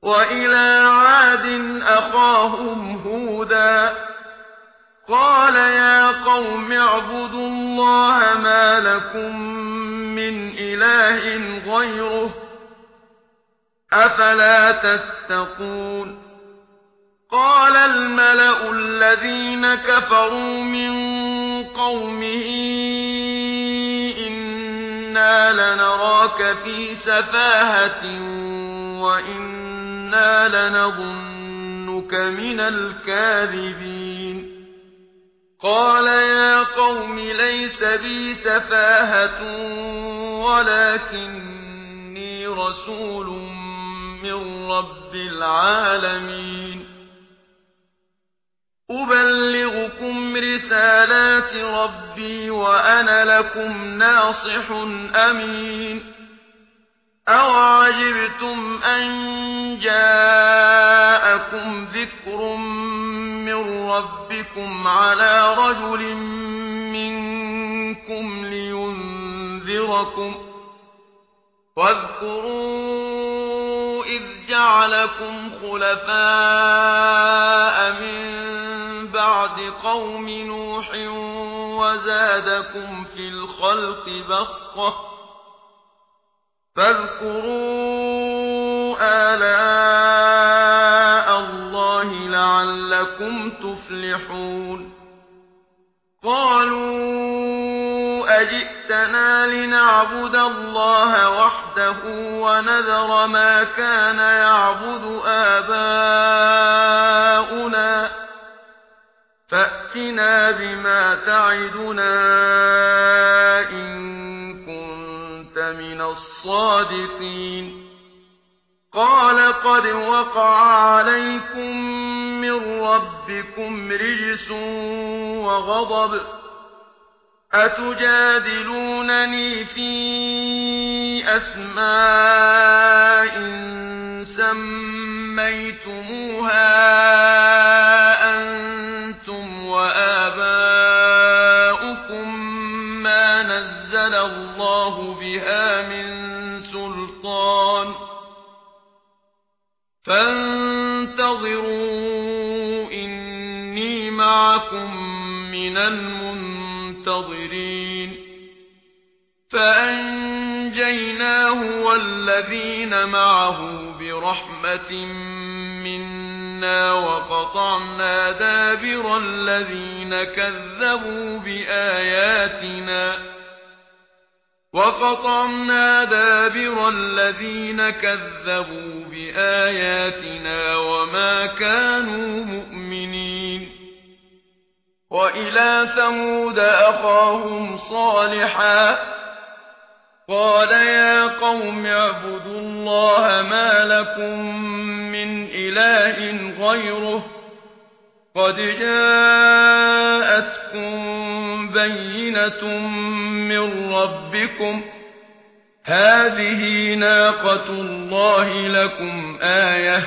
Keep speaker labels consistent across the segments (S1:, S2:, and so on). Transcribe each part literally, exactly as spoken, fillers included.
S1: وإلى عاد أخاهم هودا قال يا قوم اعبدوا الله ما لكم من إله غيره أفلا تتقون قال الملأ الذين كفروا من قومه إنا لنراك في سفاهة وإنا لنظنك من الكاذبين قال يا قوم ليس بي سفاهة ولكني رسول من رب العالمين أبلغكم رسالات ربي وأنا لكم ناصح أمين أوعجبتم أن جاءكم ذكر من ربكم على رجل منكم لينذركم واذكروا إذ جعلكم خلفاء من بعد قوم نوح وزادكم في الخلق بسطة فاذكروا آلاء الله لعلكم تفلحون قالوا أجئتنا لنعبد الله وحده ونذر ما كان يعبد آباؤنا فأتنا بما تعدنا إن كنت من الصادقين قال قد وقع عليكم من ربكم رجس وغضب أتجادلونني في أسماء سميتموها أنتم وآباؤكم ما نزل الله بها من سلطان فانتظروا إني معكم من المنتظرين فأنجيناه والذين معه برحمة منا وقطعنا دابر الذين كذبوا بآياتنا وقطعنا دابر الذين كذبوا بآياتنا وما كانوا مؤمنين وإلى ثمود أخاهم صالحا قال يا قوم اعبدوا الله ما لكم من إله غيره قد جاءتكم بينة من ربكم هذه ناقة الله لكم آية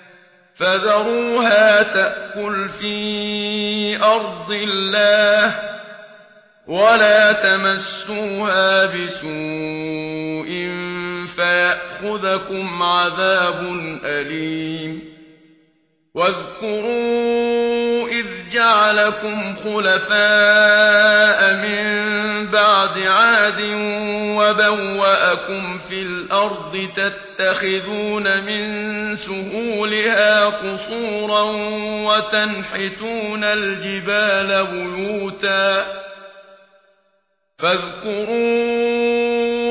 S1: فذروها تأكل في أرض الله ولا تمسوها بسوء فيأخذكم عذاب أليم واذكروا إذ جعلكم خلفاء من بعد عاد وبوأكم في الأرض تتخذون من سهولها قصورا وتنحتون الجبال بيوتا فاذكروا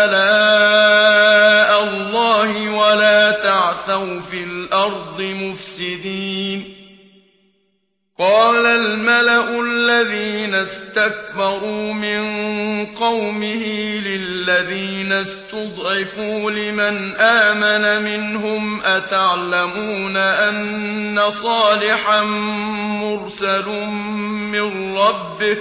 S1: آلاء الله ولا تعثوا في الأرض مفسدين قال الملأ الذين استكبروا من قومه للذين استضعفوا لمن آمن منهم أتعلمون أن صالحا مرسل من ربه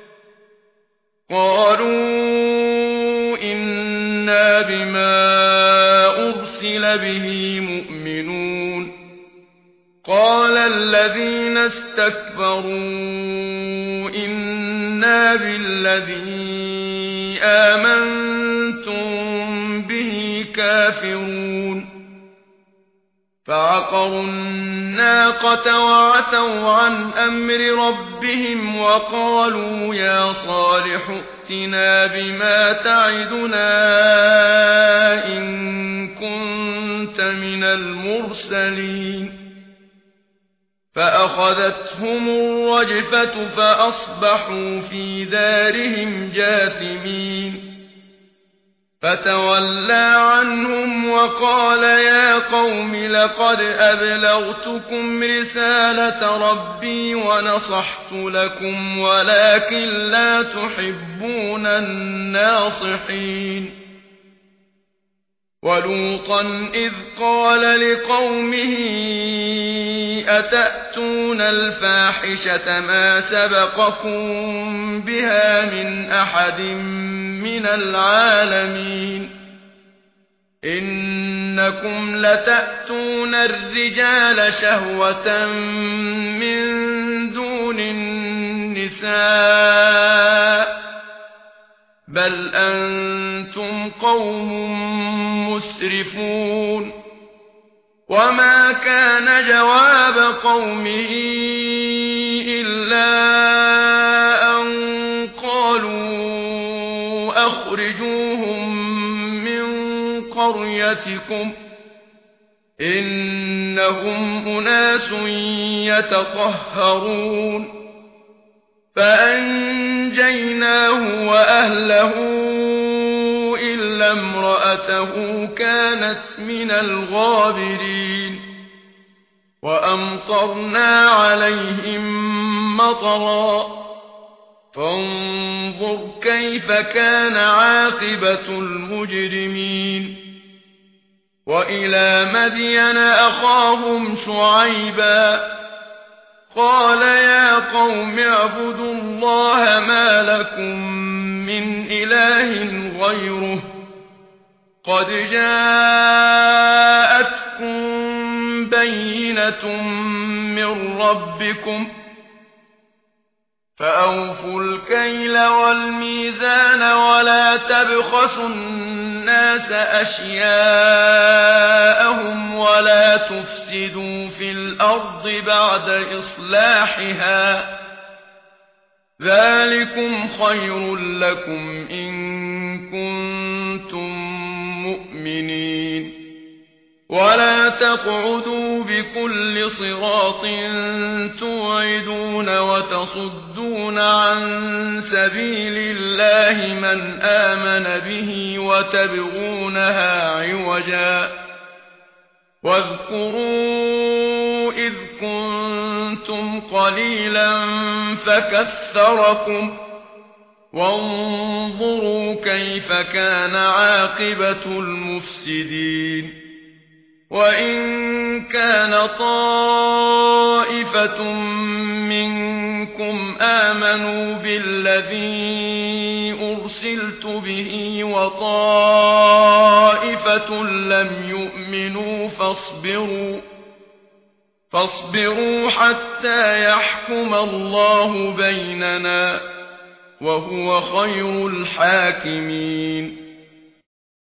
S1: قالوا إنا بما أرسل به مؤمنون قال الذين استكبروا إنا بالذي آمنتم به كافرون فعقروا الناقة وعتوا عن أمر ربهم وقالوا يا صالح ائتنا بما تعدنا إن كنت من المرسلين فأخذتهم الرجفة فأصبحوا في دارهم جاثمين فتولى عنهم وقال يا قوم لقد أبلغتكم رسالة ربي ونصحت لكم ولكن لا تحبون الناصحين ولوطا إذ قال لقومه أتأتون الفاحشة ما سبقكم بها من أحد من العالمين إنكم لتأتون الرجال شهوة من دون النساء بل أنتم قوم مسرفون وما كان جواب قومه إلا أن قالوا أخرجوهم من قريتكم إنهم أناس يتطهرون فأنجيناه وأهله إلا امرأته كانت من الغابرين وأمطرنا عليهم مطرا فانظر كيف كان عاقبة المجرمين وإلى مدين أخاهم شعيبا قال يا قوم اعبدوا الله ما لكم من إله غيره قد جاءتكم بينة من ربكم فأوفوا الكيل والميزان ولا تبخسوا الناس أشياءهم ولا تفسدوا في الأرض بعد إصلاحها ذلكم خير لكم إن كنتم مؤمنين ولا تقعدوا بكل صراط توعدون وتصدون عن سبيل الله من آمن به وتبغونها عوجا واذكروا إذ كنتم قليلا فكثركم وانظروا كيف كان عاقبة المفسدين وإن كان طائفة منكم آمنوا بالذي أرسلت به وطائفة لم يؤمنوا فاصبروا فاصبروا حتى يحكم الله بيننا وهو خير الحاكمين